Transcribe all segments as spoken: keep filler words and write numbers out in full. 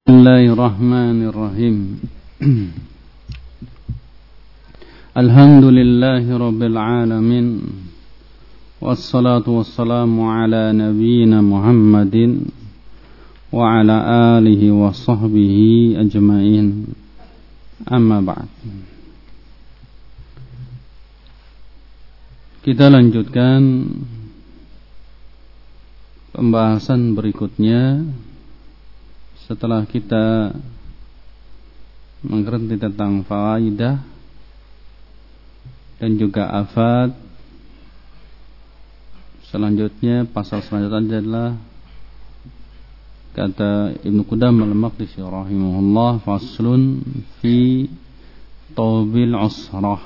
Bismillahirrahmanirrahim. Alhamdulillahi rabbil alamin. Wassalatu wassalamu ala nabiyyina Muhammadin wa ala alihi wa sahbihi ajma'in. Amma ba'd. Kita lanjutkan pembahasan berikutnya setelah kita mengerti tentang faidah dan juga afad. Selanjutnya pasal selanjutnya adalah kata Ibnu Qudamah al-Maqdisi rahimahullah, faslun fi tawbil usrah.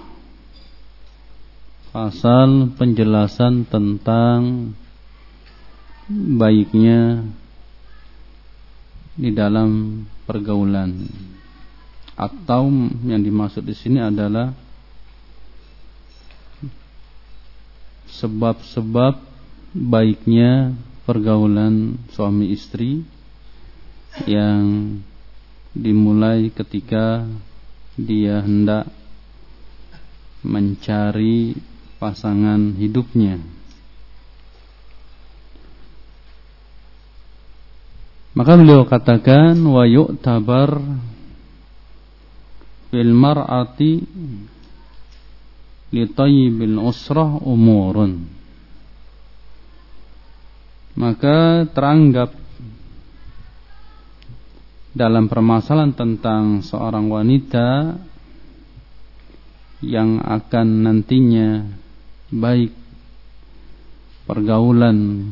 Pasal penjelasan tentang baiknya di dalam pergaulan, atau yang dimaksud di sini adalah sebab-sebab baiknya pergaulan suami istri yang dimulai ketika dia hendak mencari pasangan hidupnya. Maka beliau katakan, wa yu'tabar fil mar'ati li tayyibil usrah umurun. Maka teranggap dalam permasalahan tentang seorang wanita yang akan nantinya baik pergaulan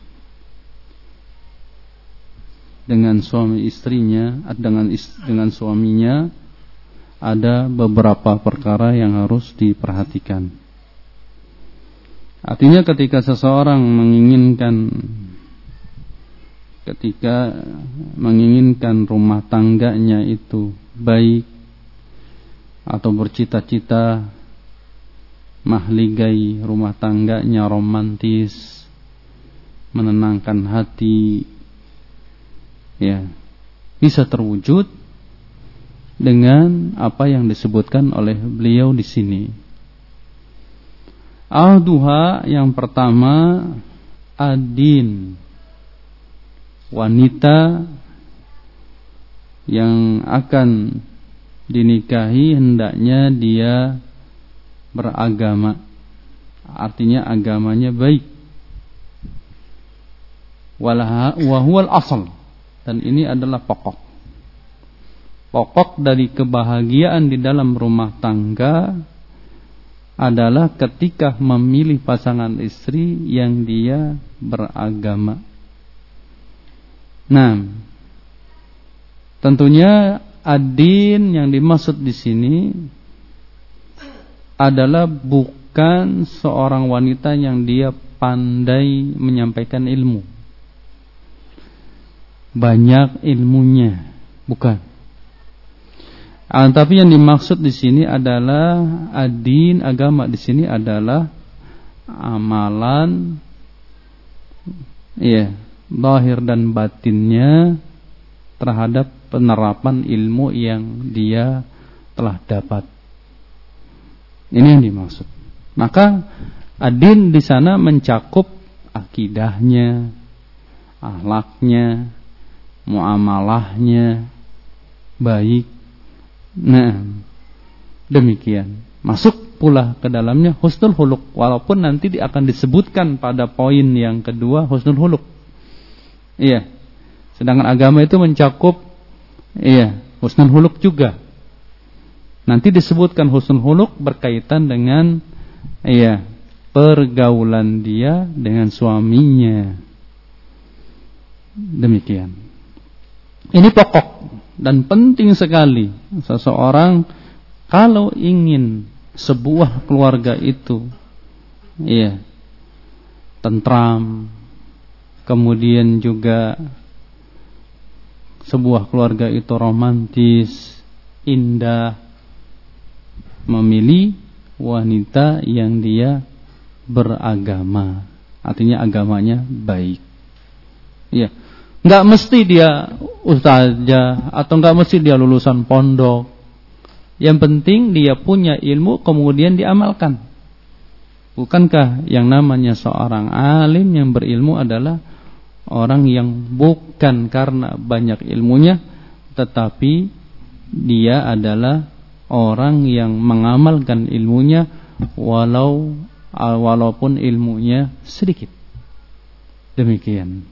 dengan suami istrinya, dengan dengan suaminya, ada beberapa perkara yang harus diperhatikan. Artinya ketika seseorang menginginkan ketika menginginkan rumah tangganya itu baik, atau bercita-cita mahligai rumah tangganya romantis, menenangkan hati, ya, bisa terwujud dengan apa yang disebutkan oleh beliau di sini. Ahduha, yang pertama, adin, wanita yang akan dinikahi hendaknya dia beragama, artinya agamanya baik. Walaha wa huwal asal, dan ini adalah pokok. Pokok dari kebahagiaan di dalam rumah tangga adalah ketika memilih pasangan istri yang dia beragama. Nah, tentunya ad-din yang dimaksud di sini adalah bukan seorang wanita yang dia pandai menyampaikan ilmu, banyak ilmunya, bukan. Ah, tapi yang dimaksud di sini adalah ad-din, agama di sini adalah amalan, ya, zahir dan batinnya terhadap penerapan ilmu yang dia telah dapat. Ini yang dimaksud. Maka ad-din di sana mencakup akidahnya, akhlaknya, muamalahnya baik. Nah, demikian. Masuk pula ke dalamnya husnul huluk, walaupun nanti akan disebutkan pada poin yang kedua husnul huluk. Iya. Sedangkan agama itu mencakup, iya, husnul huluk juga. Nanti disebutkan husnul huluk berkaitan dengan, iya, pergaulan dia dengan suaminya. Demikian. Ini pokok dan penting sekali. Seseorang kalau ingin sebuah keluarga itu, iya, tentram, kemudian juga sebuah keluarga itu romantis, indah, memilih wanita yang dia beragama, artinya agamanya baik. Ya, Nggak mesti dia ustazah atau nggak mesti dia lulusan pondok. Yang penting dia punya ilmu kemudian diamalkan. Bukankah yang namanya seorang alim yang berilmu adalah orang yang bukan karena banyak ilmunya, tetapi dia adalah orang yang mengamalkan ilmunya walau walaupun ilmunya sedikit. Demikian.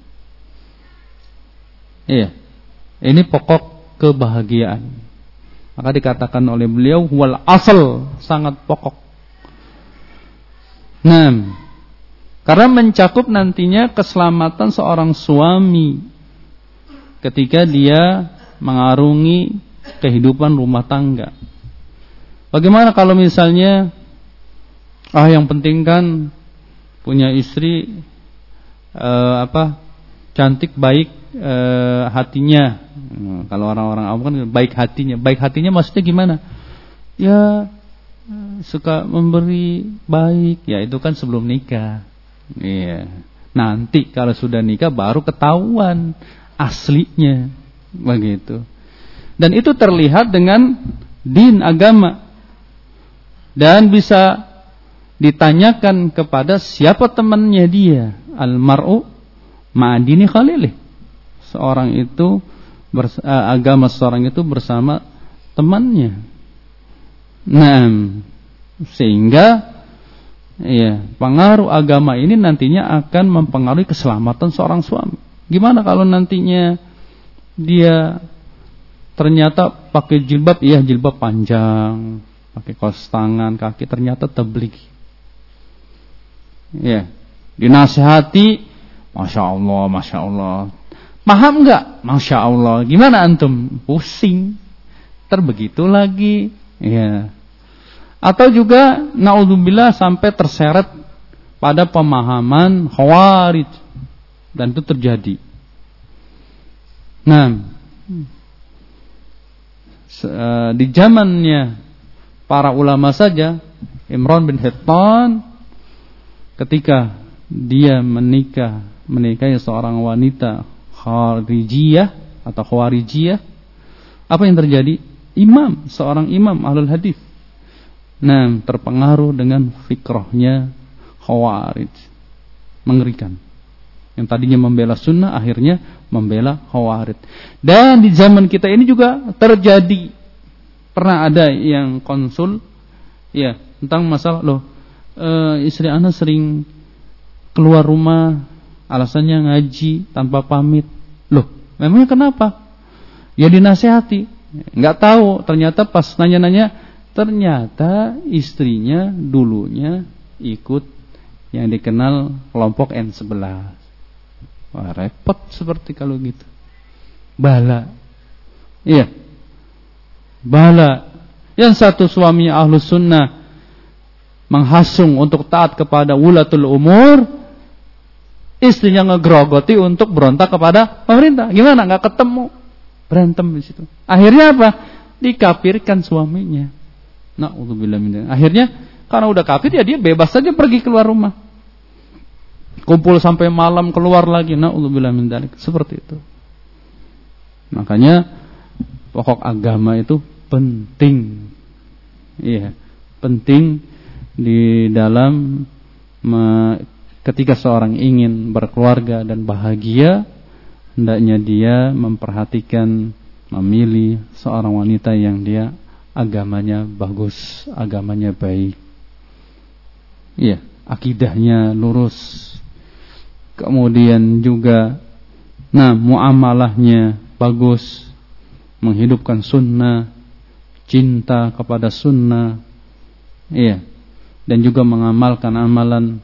Iya. Ini pokok kebahagiaan. Maka dikatakan oleh beliau wal asal, sangat pokok. Nah, karena mencakup nantinya keselamatan seorang suami ketika dia mengarungi kehidupan rumah tangga. Bagaimana kalau misalnya ah yang penting kan punya istri eh, apa cantik, baik eh, hatinya. Hmm, kalau orang-orang awam kan baik hatinya. Baik hatinya maksudnya gimana? Ya suka memberi baik, ya itu kan sebelum nikah. Iya. Nanti kalau sudah nikah baru ketahuan aslinya, begitu. Dan itu terlihat dengan din agama. Dan bisa ditanyakan kepada siapa temannya dia. Al-mar'u ma'adini khalilih. Seorang itu bers- agama seorang itu bersama temannya. Nah, sehingga ya, pengaruh agama ini nantinya akan mempengaruhi keselamatan seorang suami. Gimana kalau nantinya dia ternyata pakai jilbab, iya jilbab panjang, pakai kaos tangan, kaki ternyata tabligh. Ya, dinasihati, masya Allah, masya Allah. Paham nggak? Masya Allah. Gimana antum? Pusing. Terbegitu lagi. Ya. Atau juga naudzubillah sampai terseret pada pemahaman khawarij, dan itu terjadi. Nah, di zamannya para ulama saja, Imran bin Hittan ketika dia menikah menikahi seorang wanita kharijiyah atau khawarijiyah, apa yang terjadi? Imam, seorang imam ahlul hadis, nah terpengaruh dengan fikrahnya khawarij, mengerikan. Yang tadinya membela sunnah akhirnya membela khawarij. Dan di zaman kita ini juga terjadi. Pernah ada yang konsul ya tentang masalah loh e, istri anak sering keluar rumah alasannya ngaji tanpa pamit. Loh, memangnya kenapa? Ya dinasihati. Enggak tahu, ternyata pas nanya-nanya ternyata istrinya dulunya ikut yang dikenal kelompok N sebelas. Wah, repot seperti kalau gitu. Bala. Iya. Bala. Yang satu suaminya ahlus sunnah menghasung untuk taat kepada wulatul umur, istrinya ngegrogoti untuk berontak kepada pemerintah. Gimana? Enggak ketemu. Berantem di situ. Akhirnya apa? Dikafirkan suaminya. Na'udzubillah min. Akhirnya karena udah kafir ya dia bebas saja pergi keluar rumah. Kumpul sampai malam keluar lagi. Na'udzubillah min dzalik. Seperti itu. Makanya pokok agama itu penting. Iya, penting di dalam me, ketika seorang ingin berkeluarga dan bahagia, hendaknya dia memperhatikan, memilih seorang wanita yang dia agamanya bagus, agamanya baik. Iya, akidahnya lurus. Kemudian juga nah, muamalahnya bagus, menghidupkan sunnah, cinta kepada sunnah. Iya. Dan juga mengamalkan amalan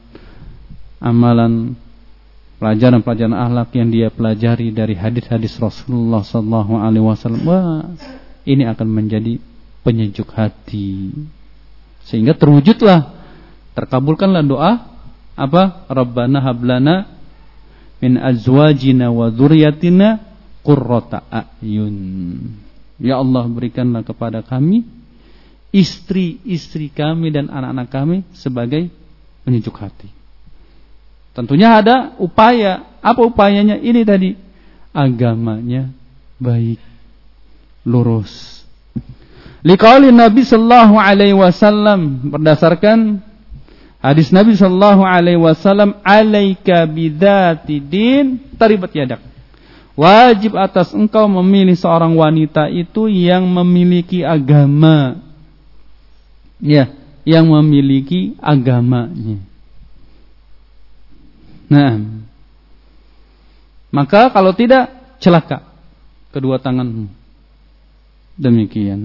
amalan pelajaran-pelajaran akhlak yang dia pelajari dari hadis-hadis Rasulullah sallallahu alaihi wasallam. Wah, ini akan menjadi penyejuk hati. Sehingga terwujudlah, terkabulkanlah doa apa? Rabbana hablana min azwajina wa dzurriyyatina qurrata a'yun. Ya Allah, berikanlah kepada kami istri-istri kami dan anak-anak kami sebagai penyejuk hati. Tentunya ada upaya. Apa upayanya? Ini tadi, agamanya baik, lurus. Liqauli Nabi sallallahu alaihi wasallam, berdasarkan hadis Nabi sallallahu alaihi wasallam, "Alaika bidzati din taribat yadak." Wajib atas engkau memilih seorang wanita itu yang memiliki agama. Ya, yang memiliki agamanya. Nah, maka kalau tidak, celaka kedua tanganmu. Demikian.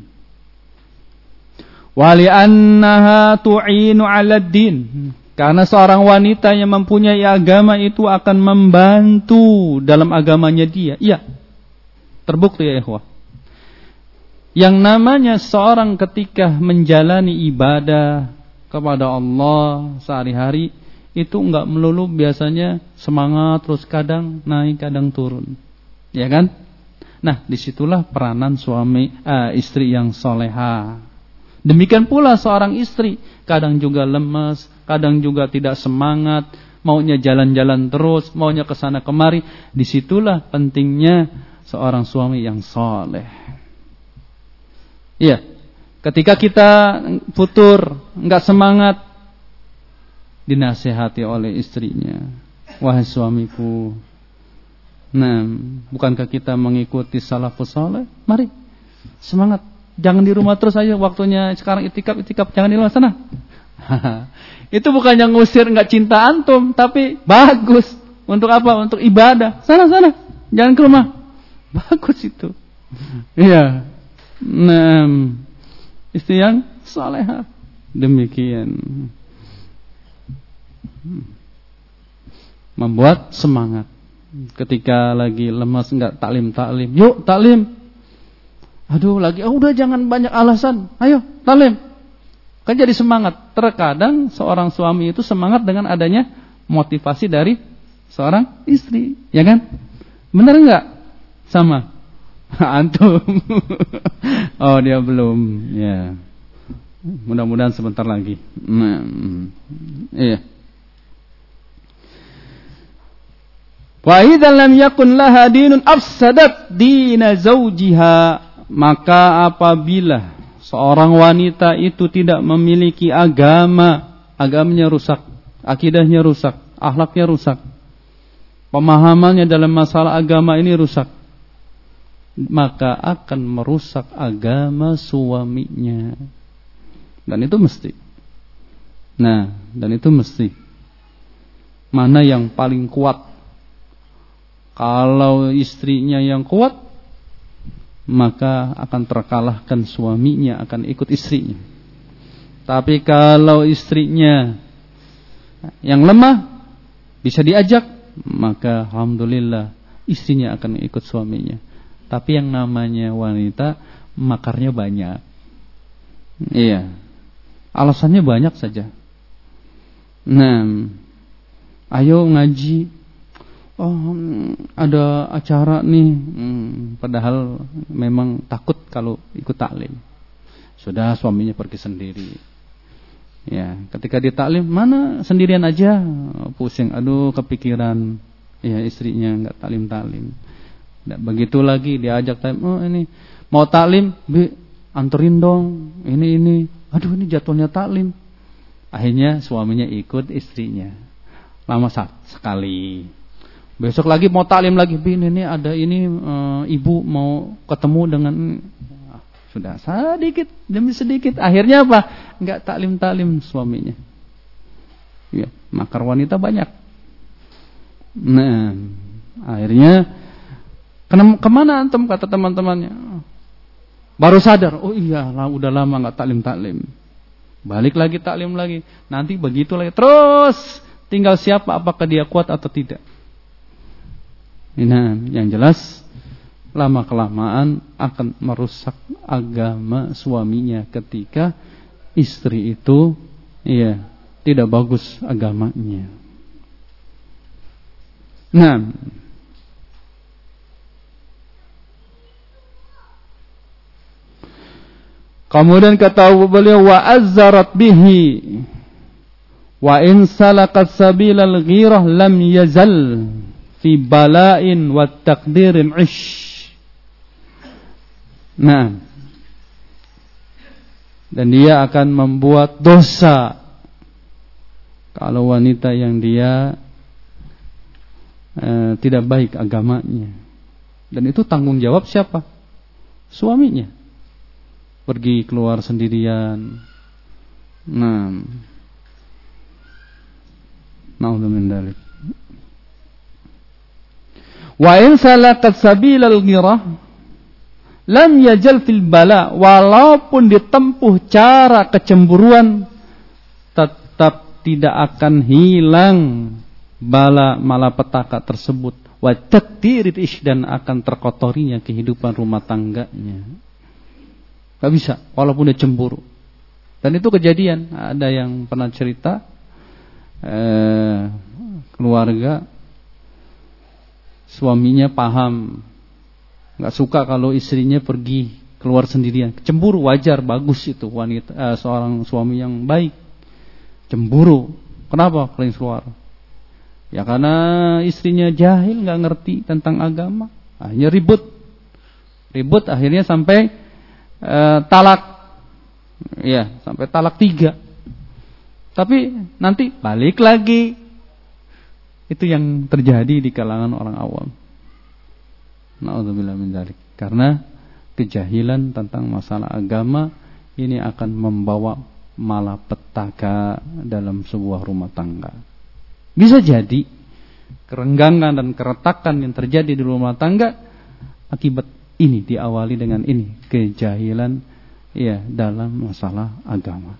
Wali annaha tu'inu 'ala din. Karena seorang wanita yang mempunyai agama itu akan membantu dalam agamanya dia. Iya. Terbukti ya ikhwah. Yang namanya seorang ketika menjalani ibadah kepada Allah sehari-hari itu enggak melulu biasanya semangat terus kadang naik kadang turun. Ya kan? Nah, disitulah peranan suami uh, istri yang soleha. Demikian pula seorang istri kadang juga lemas, kadang juga tidak semangat, maunya jalan-jalan terus, maunya kesana kemari. Disitulah pentingnya seorang suami yang soleh. Iya, ketika kita futur, enggak semangat, dinasihati oleh istrinya. Wahai suamiku, nah, bukankah kita mengikuti salafus saleh? Mari, semangat. Jangan di rumah terus aja, waktunya sekarang itikaf, itikaf jangan di luar sana. Itu bukan yang ngusir enggak cinta antum, tapi bagus. Untuk apa? Untuk ibadah. Sana sana, jangan ke rumah. Bagus itu. Iya. Nah, istri yang salehah. Demikian. Membuat semangat. Ketika lagi lemas enggak taklim-taklim, yuk taklim. Aduh lagi, oh, udah jangan banyak alasan. Ayo taklim. Kan jadi semangat. Terkadang seorang suami itu semangat dengan adanya motivasi dari seorang istri, ya kan? Benar enggak? Sama. Antum. Oh, dia belum. Ya. Mudah-mudahan sebentar lagi. Nah, iya. Wa idza lam yakun laha dinun afsadat dina zawjiha. Maka apabila seorang wanita itu tidak memiliki agama, agamanya rusak, akidahnya rusak, akhlaknya rusak, pemahamannya dalam masalah agama ini rusak, maka akan merusak agama suaminya. Dan itu mesti. Nah, dan itu mesti. Mana yang paling kuat? Kalau istrinya yang kuat, maka akan terkalahkan suaminya, akan ikut istrinya. Tapi kalau istrinya yang lemah, bisa diajak, maka alhamdulillah istrinya akan ikut suaminya. Tapi yang namanya wanita, makarnya banyak. Iya, alasannya banyak saja. Nah, ayo ngaji. Oh, ada acara nih, hmm, padahal memang takut kalau ikut taklim. Sudah suaminya pergi sendiri. Ya, ketika di taklim, mana sendirian aja, pusing, aduh kepikiran, ya istrinya nggak taklim-taklim. Nggak begitu lagi diajak taklim, oh ini mau taklim, bi anterin dong, ini ini, aduh ini jadwalnya taklim. Akhirnya suaminya ikut istrinya, lama sekali. Besok lagi mau taklim lagi, bin ini ada ini e, ibu mau ketemu dengan, ah, sudah sedikit demi sedikit, akhirnya apa? Enggak taklim-taklim suaminya. Ya, makar wanita banyak. Nah, akhirnya kena, kemana antum kata teman-temannya? Baru sadar, oh iya lah udah lama enggak taklim-taklim. Balik lagi taklim lagi. Nanti begitu lagi terus, tinggal siapa apakah dia kuat atau tidak. Nah, yang jelas lama-kelamaan akan merusak agama suaminya ketika istri itu ya tidak bagus agamanya. Nah, kemudian kata beliau, wa azzarat bihi wa in salakat sabilal ghirah lam yazal fi bala'in wa taqdirin ish. Nah, dan dia akan membuat dosa kalau wanita yang dia eh, tidak baik agamanya. Dan itu tanggung jawab siapa? Suaminya. Pergi keluar sendirian. Nah, na'udzu min dzalik. Wa in salakat sabilal ghirah lam yajal fil bala, walaupun ditempuh cara kecemburuan tetap tidak akan hilang bala malapetaka tersebut, wa taqdirid ish, dan akan terkotorinya kehidupan rumah tangganya. Gak bisa walaupun dia cemburu. Dan itu kejadian, ada yang pernah cerita eh, keluarga suaminya paham nggak suka kalau istrinya pergi keluar sendirian. Cemburu, wajar, bagus itu wanita eh, seorang suami yang baik. Cemburu. Kenapa kalian keluar? Ya karena istrinya jahil, nggak ngerti tentang agama. Akhirnya ribut, ribut akhirnya sampai eh, talak. Ya, sampai talak tiga. Tapi nanti balik lagi. Itu yang terjadi di kalangan orang awam. Na'udzubillah min dzalik. Karena kejahilan tentang masalah agama ini akan membawa malapetaka dalam sebuah rumah tangga. Bisa jadi kerenggangan dan keretakan yang terjadi di rumah tangga akibat ini, diawali dengan ini, kejahilan ya dalam masalah agama.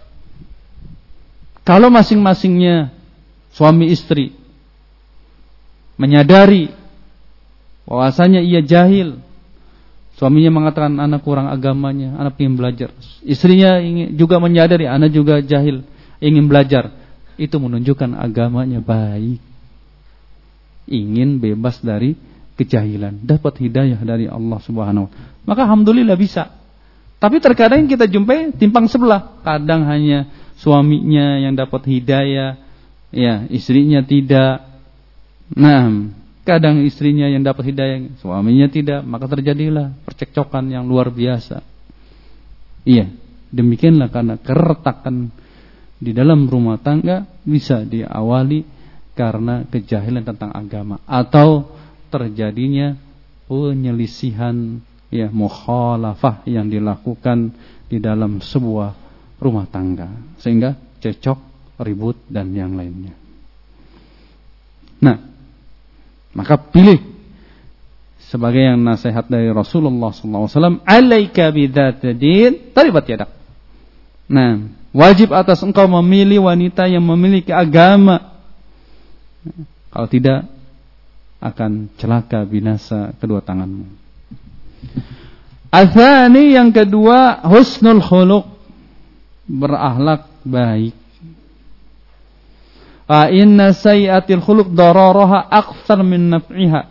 Kalau masing-masingnya suami istri menyadari bahwasanya ia jahil, suaminya mengatakan anak kurang agamanya, anak ingin belajar. Istrinya ingin juga menyadari anak juga jahil, ingin belajar. Itu menunjukkan agamanya baik, ingin bebas dari kejahilan, dapat hidayah dari Allah Subhanahu wa taala. Maka alhamdulillah bisa. Tapi terkadang kita jumpai timpang sebelah. Kadang hanya suaminya yang dapat hidayah, ya istrinya tidak. Nah, kadang istrinya yang dapat hidayah, suaminya tidak, maka terjadilah percekcokan yang luar biasa. Iya, demikianlah karena keretakan di dalam rumah tangga bisa diawali karena kejahilan tentang agama atau terjadinya penyelisihan, ya mukhalafah yang dilakukan di dalam sebuah rumah tangga sehingga cekcok, ribut dan yang lainnya. Nah, maka pilih sebagai yang nasihat dari Rasulullah sallallahu alaihi wasallam, alaika bidzatid din taribat yadak. Nah, wajib atas engkau memilih wanita yang memiliki agama. Kalau tidak akan celaka binasa kedua tanganmu. Atsani, yang kedua, husnul khuluq, berakhlak baik. Fa inna sayyi'atil khuluq dararaha aktsar min naf'iha.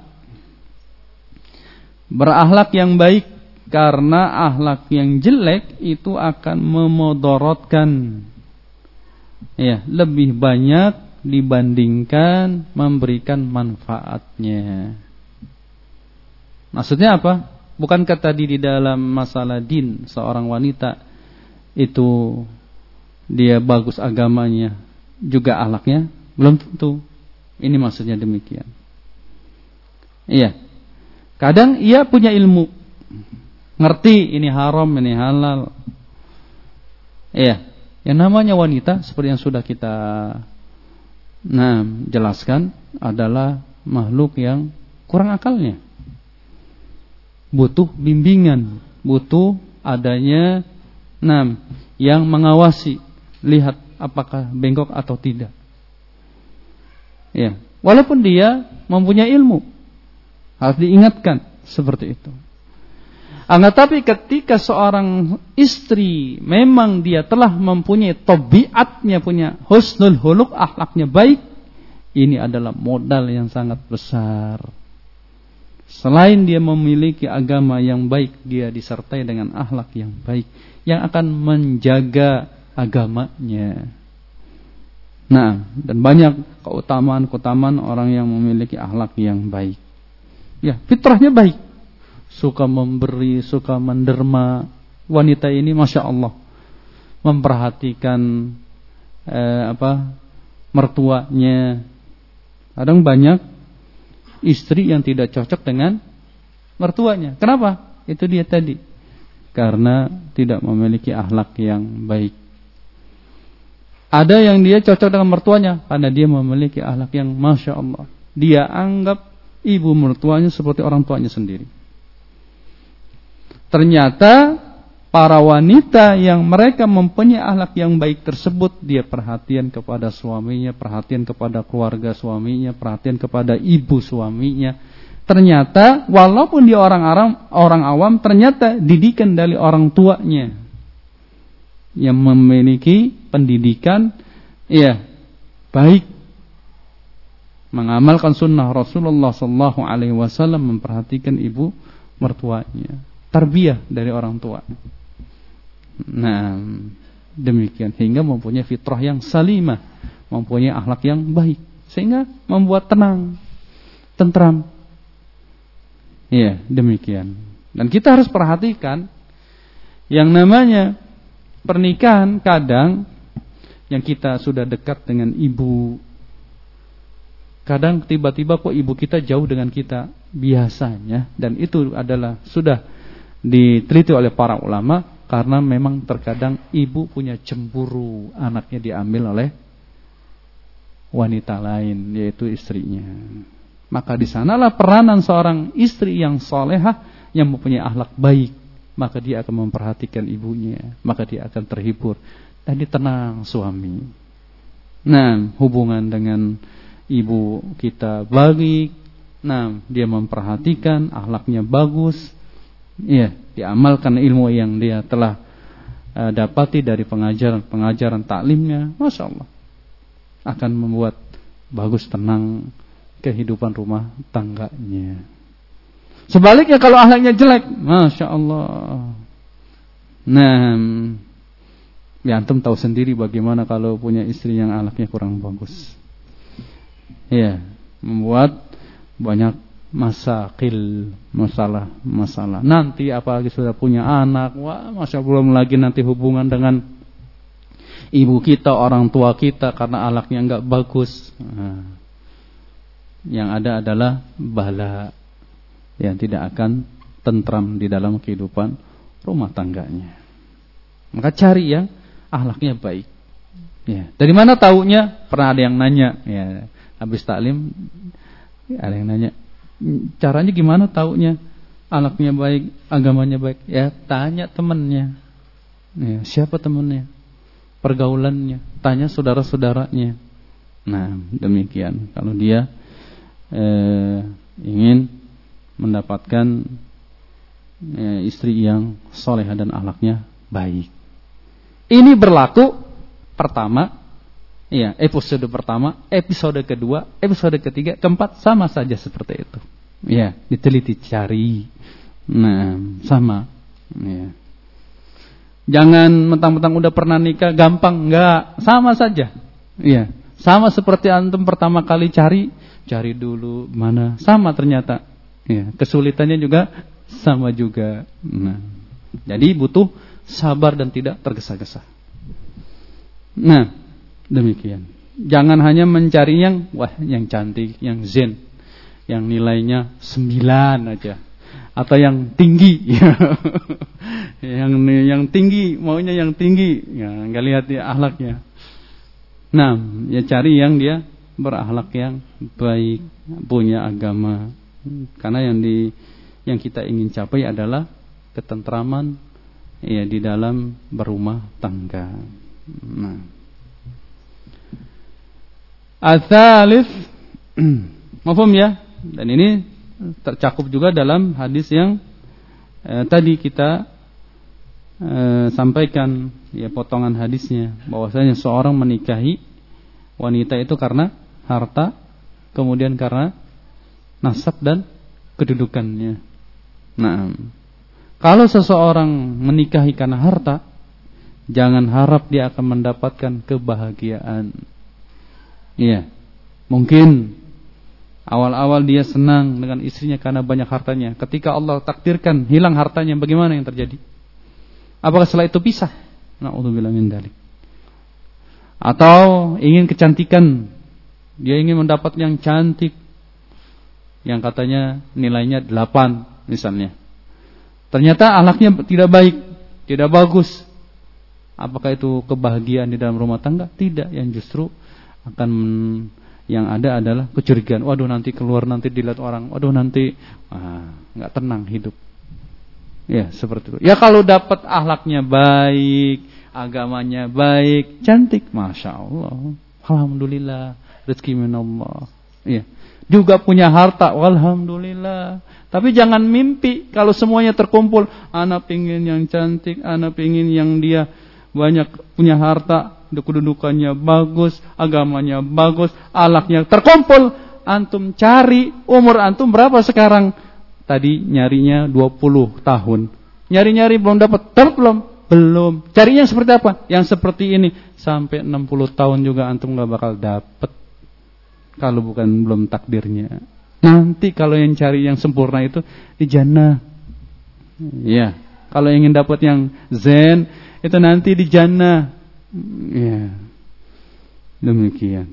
Berakhlak yang baik, karena akhlak yang jelek itu akan memudaratkan, ya, lebih banyak dibandingkan memberikan manfaatnya. Maksudnya apa? Bukankah tadi di dalam masalah din seorang wanita itu dia bagus agamanya, juga akhlaknya? Belum tentu. Ini maksudnya demikian. Iya. Kadang ia punya ilmu, ngerti ini haram, ini halal. Iya. Yang namanya wanita seperti yang sudah kita nah jelaskan adalah makhluk yang kurang akalnya. Butuh bimbingan, butuh adanya nah yang mengawasi, lihat apakah bengkok atau tidak. Ya, walaupun dia mempunyai ilmu, harus diingatkan seperti itu. Akan tapi ketika seorang istri memang dia telah mempunyai tabiatnya, punya husnul khuluq, akhlaknya baik, ini adalah modal yang sangat besar. Selain dia memiliki agama yang baik, dia disertai dengan akhlak yang baik yang akan menjaga agamanya. Nah, dan banyak keutamaan-keutamaan orang yang memiliki akhlak yang baik. Ya, fitrahnya baik. Suka memberi, suka menderma. Wanita ini Masya Allah memperhatikan eh, apa mertuanya. Kadang banyak istri yang tidak cocok dengan mertuanya. Kenapa? Itu dia tadi. Karena tidak memiliki akhlak yang baik. Ada yang dia cocok dengan mertuanya karena dia memiliki akhlak yang Masya Allah. Dia anggap ibu mertuanya seperti orang tuanya sendiri. Ternyata para wanita yang mereka mempunyai akhlak yang baik tersebut, dia perhatian kepada suaminya, perhatian kepada keluarga suaminya, perhatian kepada ibu suaminya. Ternyata walaupun dia orang awam, orang awam, ternyata didikan dari orang tuanya yang memiliki pendidikan ya baik, mengamalkan sunnah Rasulullah sallallahu alaihi wasallam, memperhatikan ibu mertuanya, tarbiyah dari orang tua. Nah, demikian sehingga mempunyai fitrah yang salimah, mempunyai akhlak yang baik, sehingga membuat tenang, tentram. Ya, demikian. Dan kita harus perhatikan yang namanya pernikahan, kadang yang kita sudah dekat dengan ibu, kadang tiba-tiba kok ibu kita jauh dengan kita biasanya, dan itu adalah sudah diteliti oleh para ulama, karena memang terkadang ibu punya cemburu anaknya diambil oleh wanita lain, yaitu istrinya. Maka di sanalah peranan seorang istri yang salehah, yang mempunyai akhlak baik. Maka dia akan memperhatikan ibunya, maka dia akan terhibur. Tadi tenang suami. Nah, hubungan dengan ibu kita baik. Nah, dia memperhatikan, akhlaknya bagus. Iya, diamalkan ilmu yang dia telah uh, dapati dari pengajaran-pengajaran taklimnya. Masya Allah, akan membuat bagus, tenang kehidupan rumah tangganya. Sebaliknya kalau akhlaknya jelek, Masya Allah. Nah, ya antum tahu sendiri bagaimana kalau punya istri yang akhlaknya kurang bagus. Ya, membuat banyak masakil, masalah-masalah. Nanti apalagi sudah punya anak, wah, Masya Allah, belum lagi nanti hubungan dengan ibu kita, orang tua kita, karena akhlaknya enggak bagus. Nah, yang ada adalah bala yang tidak akan tentram di dalam kehidupan rumah tangganya. Maka cari yang akhlaknya baik. Ya, dari mana taunya? Pernah ada yang nanya, ya, habis taklim, ada yang nanya, caranya gimana taunya akhlaknya baik, agamanya baik? Ya, tanya temannya. Ya, siapa temannya? Pergaulannya, tanya saudara-saudaranya. Nah, demikian. Kalau dia eh, ingin mendapatkan ya, istri yang solehah dan akhlaknya baik. Ini berlaku pertama, ya, episode pertama, episode kedua, episode ketiga, keempat, sama saja seperti itu. Ya, diteliti, cari. Nah, sama. Ya. Jangan mentang-mentang udah pernah nikah gampang, enggak, sama saja. Ya, sama seperti antum pertama kali cari, cari dulu mana, sama ternyata. Ya, kesulitannya juga sama juga. Nah, jadi butuh sabar dan tidak tergesa-gesa. Nah, demikian. Jangan hanya mencari yang wah, yang cantik, yang zen, yang nilainya sembilan aja, atau yang tinggi. yang yang tinggi, maunya yang tinggi. Ya, enggak lihat dia akhlaknya. Nah, ya cari yang dia berakhlak yang baik, punya agama. Karena yang di yang kita ingin capai adalah ketentraman ya di dalam berumah tangga. Nah, Al-Thalith, mafhum ya? Dan ini tercakup juga dalam hadis yang eh, tadi kita eh, sampaikan, ya, potongan hadisnya, bahwasanya seorang menikahi wanita itu karena harta, kemudian karena nasab dan kedudukannya. Nah, kalau seseorang menikahi karena harta, jangan harap dia akan mendapatkan kebahagiaan. Iya. Mungkin awal-awal dia senang dengan istrinya karena banyak hartanya. Ketika Allah takdirkan hilang hartanya, bagaimana yang terjadi? Apakah setelah itu pisah? Na'udzubillah min dzalik. Atau ingin kecantikan, dia ingin mendapat yang cantik, yang katanya nilainya delapan misalnya. Ternyata akhlaknya tidak baik, tidak bagus. Apakah itu kebahagiaan di dalam rumah tangga? Tidak, yang justru akan yang ada adalah kecurigaan. Waduh, nanti keluar, nanti dilihat orang. Waduh, nanti ah, nggak tenang hidup. Ya, seperti itu. Ya kalau dapat akhlaknya baik, agamanya baik, cantik, masya Allah, alhamdulillah, rezeki min Allah. Ya, juga punya harta, alhamdulillah. Tapi jangan mimpi kalau semuanya terkumpul. Anak pingin yang cantik, anak pingin yang dia banyak punya harta, kedudukannya bagus, agamanya bagus, akhlaknya terkumpul. Antum cari, umur antum berapa sekarang? Tadi nyarinya dua puluh tahun. Nyari-nyari belum dapat, dapat belum? Belum. Carinya seperti apa? Yang seperti ini. Sampai enam puluh tahun juga antum gak bakal dapat. Kalau bukan belum takdirnya. Nanti kalau yang cari yang sempurna itu di jannah. Ya, kalau ingin dapat yang zen itu nanti di jannah. Ya. Demikian.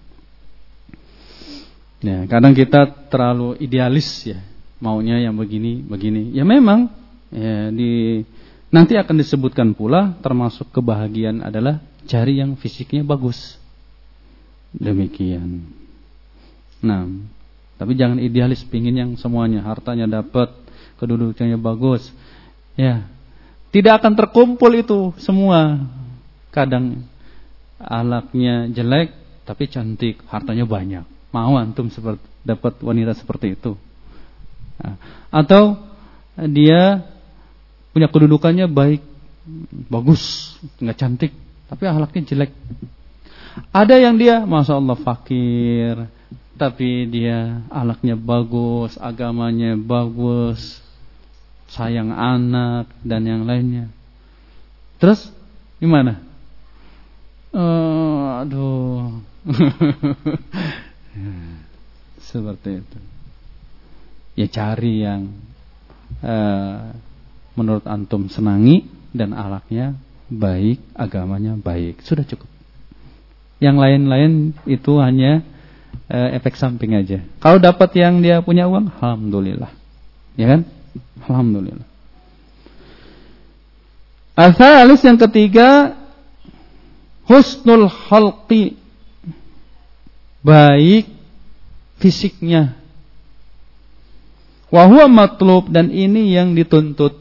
Ya, kadang kita terlalu idealis ya. Maunya yang begini, begini. Ya memang ya di nanti akan disebutkan pula termasuk kebahagiaan adalah cari yang fisiknya bagus. Demikian. Nah, tapi jangan idealis, pingin yang semuanya, hartanya dapat, kedudukannya bagus. Ya, tidak akan terkumpul itu semua. Kadang akhlaknya jelek, tapi cantik, hartanya banyak. Mau antum seperti dapat wanita seperti itu? Nah, atau dia punya kedudukannya baik, bagus, nggak cantik, tapi akhlaknya jelek. Ada yang dia, masya Allah, fakir, tapi dia akhlaknya bagus, agamanya bagus, sayang anak dan yang lainnya. Terus gimana? Uh, aduh, seperti itu. Ya cari yang uh, menurut antum senangi dan akhlaknya baik, agamanya baik, sudah cukup. Yang lain-lain itu hanya uh, efek samping aja. Kalau dapat yang dia punya uang, alhamdulillah, ya kan? Alhamdulillah. Al-thalits, yang ketiga, husnul khalqi, baik fisiknya. Wa huwa matlub, dan ini yang dituntut.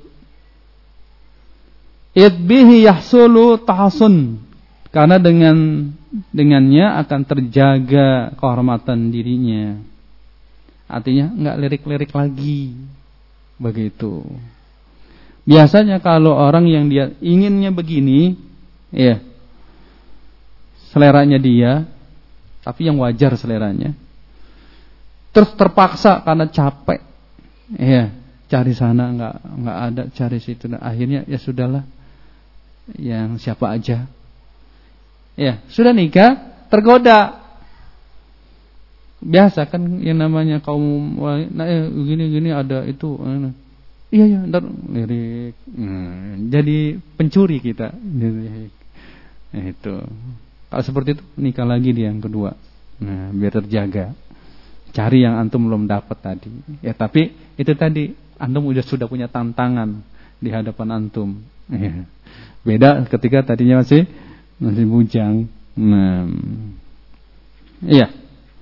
Idbihi yahsulu tahsun, karena dengan dengannya akan terjaga kehormatan dirinya. Artinya enggak lirik-lirik lagi. Begitu. Biasanya kalau orang yang dia inginnya begini, ya, seleranya dia, tapi yang wajar seleranya, terus terpaksa karena capek, ya, cari sana nggak nggak ada, cari situ, nah, akhirnya ya sudahlah, yang siapa aja, ya sudah nikah, tergoda. Biasa kan yang namanya kaum, nah eh, gini gini ada itu, nah, iya ya, ntar lirik, nah, jadi pencuri kita, lirik. Nah, itu kalau seperti itu nikah lagi dia yang kedua, nah biar terjaga. Cari yang antum belum dapat tadi. Ya tapi itu tadi antum udah sudah punya tantangan di hadapan antum. Ya. Beda ketika tadinya masih masih bujang. Nah, iya.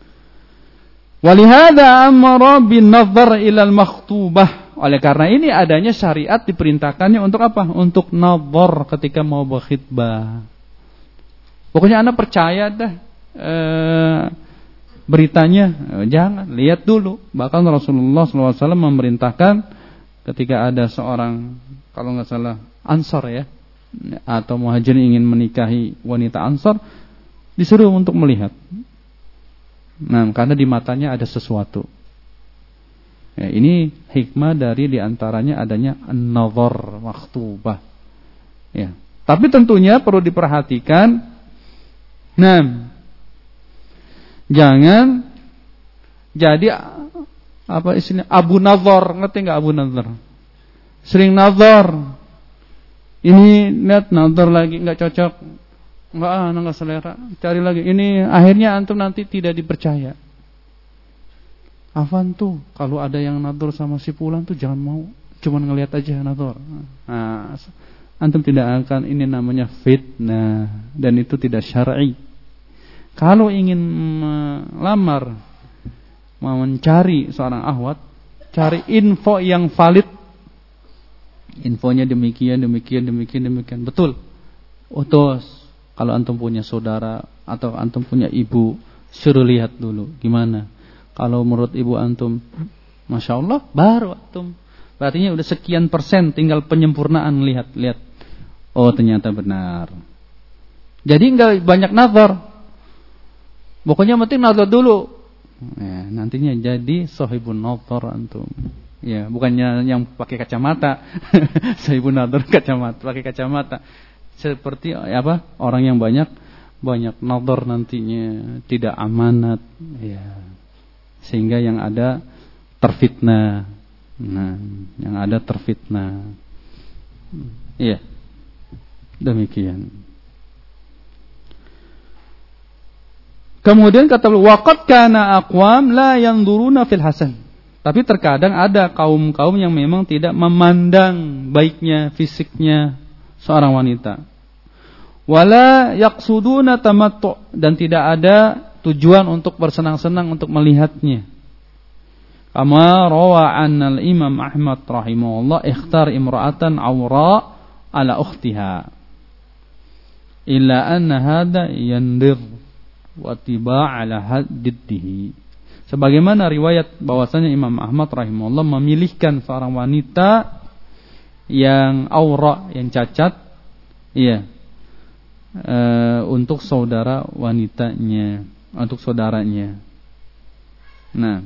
Walihada amara bin nazar ila al-makhtubah. Oleh karena ini adanya syariat diperintahkannya untuk apa? Untuk nazar ketika mau berkhitbah. Pokoknya anda percaya dah eh, beritanya, jangan lihat dulu. Bahkan Rasulullah shallallahu alaihi wasallam memerintahkan ketika ada seorang, kalau nggak salah Ansor ya, atau muhajirin ingin menikahi wanita Ansor, disuruh untuk melihat. Nah, karena di matanya ada sesuatu. Ya, ini hikmah dari diantaranya adanya an-nazar makhtubah. Ya, tapi tentunya perlu diperhatikan. Nah, Jangan jadi apa istilahnya Abu Nadhar, ngerti nggak Abu Nadhar? Sering nadhar. Ini lihat nadhar lagi nggak cocok. Enggak ah, enggak selera. Cari lagi. Ini akhirnya antum nanti tidak dipercaya. Afan tuh kalau ada yang nadhar sama si fulan tuh jangan mau. Cuman ngelihat aja nadhar. Nah, antum tidak akan, ini namanya fitnah dan itu tidak syar'i. Kalau ingin melamar, mau mencari seorang ahwat, cari info yang valid. Infonya demikian, demikian, demikian, demikian. Betul. Utus. Kalau antum punya saudara atau antum punya ibu, suruh lihat dulu gimana. Kalau menurut ibu antum, masya Allah, baru antum. Berarti udah sekian persen, tinggal penyempurnaan, lihat-lihat. Oh ternyata benar. Jadi enggak banyak nazar. Pokoknya penting nazar dulu. Ya, nantinya jadi sahibun nazar antum. Ya, bukannya yang pakai kacamata. Sahibun nazar kacamata, pakai kacamata. Seperti apa? Orang yang banyak banyak nazar nantinya tidak amanat. Ya. Sehingga yang ada terfitnah. Nah, yang ada terfitnah. Iya. Demikian. Kemudian kata beliau, waqad kana aqwam la yanzuruna fil hasan. Tapi terkadang ada kaum-kaum yang memang tidak memandang baiknya fisiknya seorang wanita. Wala yaqsuduna tamattu, dan tidak ada tujuan untuk bersenang-senang untuk melihatnya. Kama rawa anna al-Imam Ahmad rahimahullah ikhtar imra'atan awra ala ukhtiha. Illa anna hadha yandir wa tiba' ala haddihi. Sebagaimana riwayat bahwasanya Imam Ahmad rahimahullah memilihkan seorang wanita yang awra, yang cacat, iya, e, untuk saudara wanitanya, untuk saudaranya. Nah,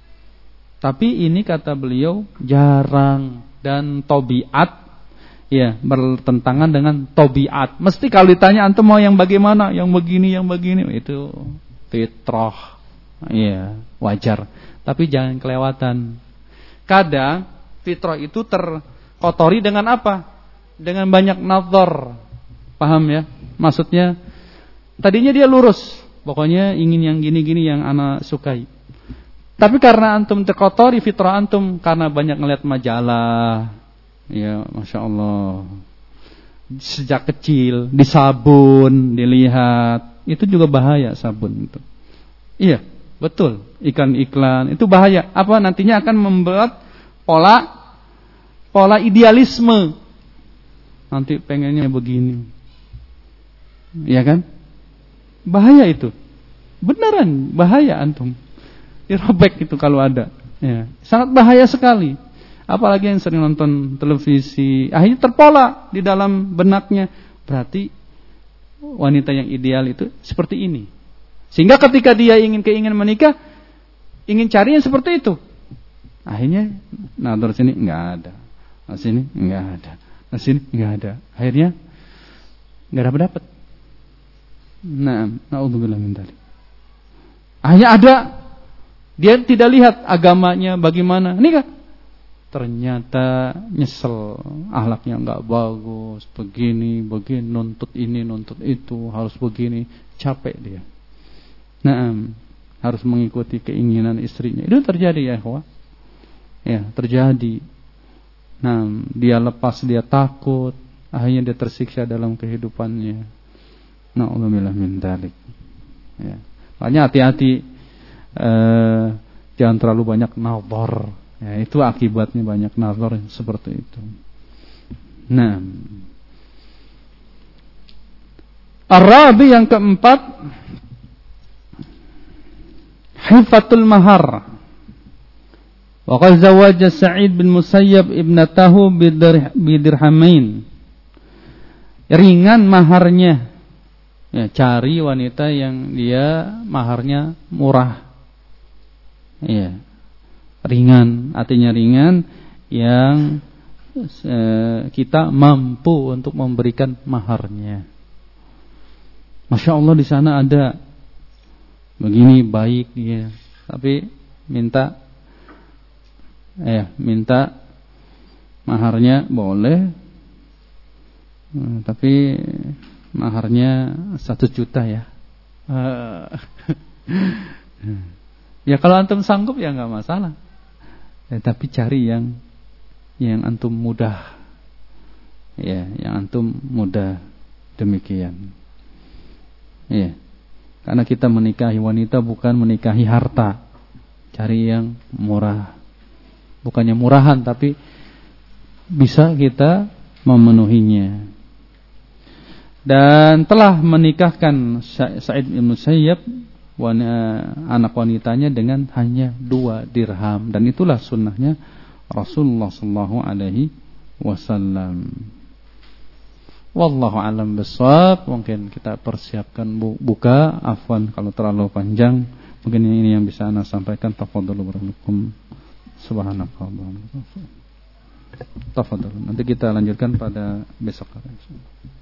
tapi ini kata beliau jarang, dan tobiat ya bertentangan dengan tobiat. Mesti kalau ditanya antum mau yang bagaimana, yang begini, yang begini, itu fitrah. Iya, wajar. Tapi jangan kelewatan. Kadang fitrah itu terkotori dengan apa? Dengan banyak nazar. Paham ya? Maksudnya tadinya dia lurus, pokoknya ingin yang gini-gini yang anak sukai. Tapi karena antum terkotori fitrah antum karena banyak ngeliat majalah, ya masya Allah, sejak kecil disabun, dilihat, itu juga bahaya sabun itu. Iya, betul. Iklan-iklan itu bahaya. Apa nantinya akan membuat pola pola idealisme. Nanti pengennya begini, iya kan? Bahaya itu. Beneran bahaya antum. Dirobek itu kalau ada, ya. Sangat bahaya sekali. Apalagi yang sering nonton televisi, akhirnya terpola di dalam benaknya. Berarti wanita yang ideal itu seperti ini. Sehingga ketika dia ingin keinginan menikah, ingin cari yang seperti itu. Akhirnya nador sini enggak ada, nah sini enggak ada, nah sini enggak ada. Akhirnya enggak dapat dapat. Nah, naudzubillah min dzalik. Akhirnya ada, dia tidak lihat agamanya bagaimana, nikah. Ternyata nyesel, akhlaknya enggak bagus, begini, begini, nuntut ini, nuntut itu, harus begini, capek dia. Nah, harus mengikuti keinginan istrinya. Itu terjadi ya, ikhwah. Ya, terjadi. Nah, dia lepas, dia takut, akhirnya dia tersiksa dalam kehidupannya. Na'udzubillah min dzalik. Ya. Makanya hati-hati, eh, jangan terlalu banyak nazar. Ya, itu akibatnya banyak nazar seperti itu. Nah, Ar-Rabi yang keempat, hifatul mahar. Wa qad zawaja Sa'id bin Musayyab ibnatahu bidirhamain. Ringan maharnya. Ya, cari wanita yang dia maharnya murah. Iya. Ringan, artinya ringan yang eh, kita mampu untuk memberikan maharnya. Masya Allah di sana ada begini baik ya, tapi minta eh minta maharnya boleh, hmm, tapi maharnya satu juta ya. Ya kalau antum sanggup ya nggak masalah, ya, tapi cari yang yang antum mudah, ya, yang antum mudah demikian. Ya, karena kita menikahi wanita bukan menikahi harta, cari yang murah, bukannya murahan tapi bisa kita memenuhinya. Dan telah menikahkan Sa'id bin Musayyab anak wanitanya dengan hanya dua dirham, dan itulah sunnahnya Rasulullah sallallahu alaihi wasallam. Wallahu alam bissawab. Mungkin kita persiapkan buka, afwan kalau terlalu panjang. Mungkin ini yang bisa ana sampaikan. Tafadhalu barakallahu. Subhanakallah. Tafadhalu. Nanti kita lanjutkan pada besok.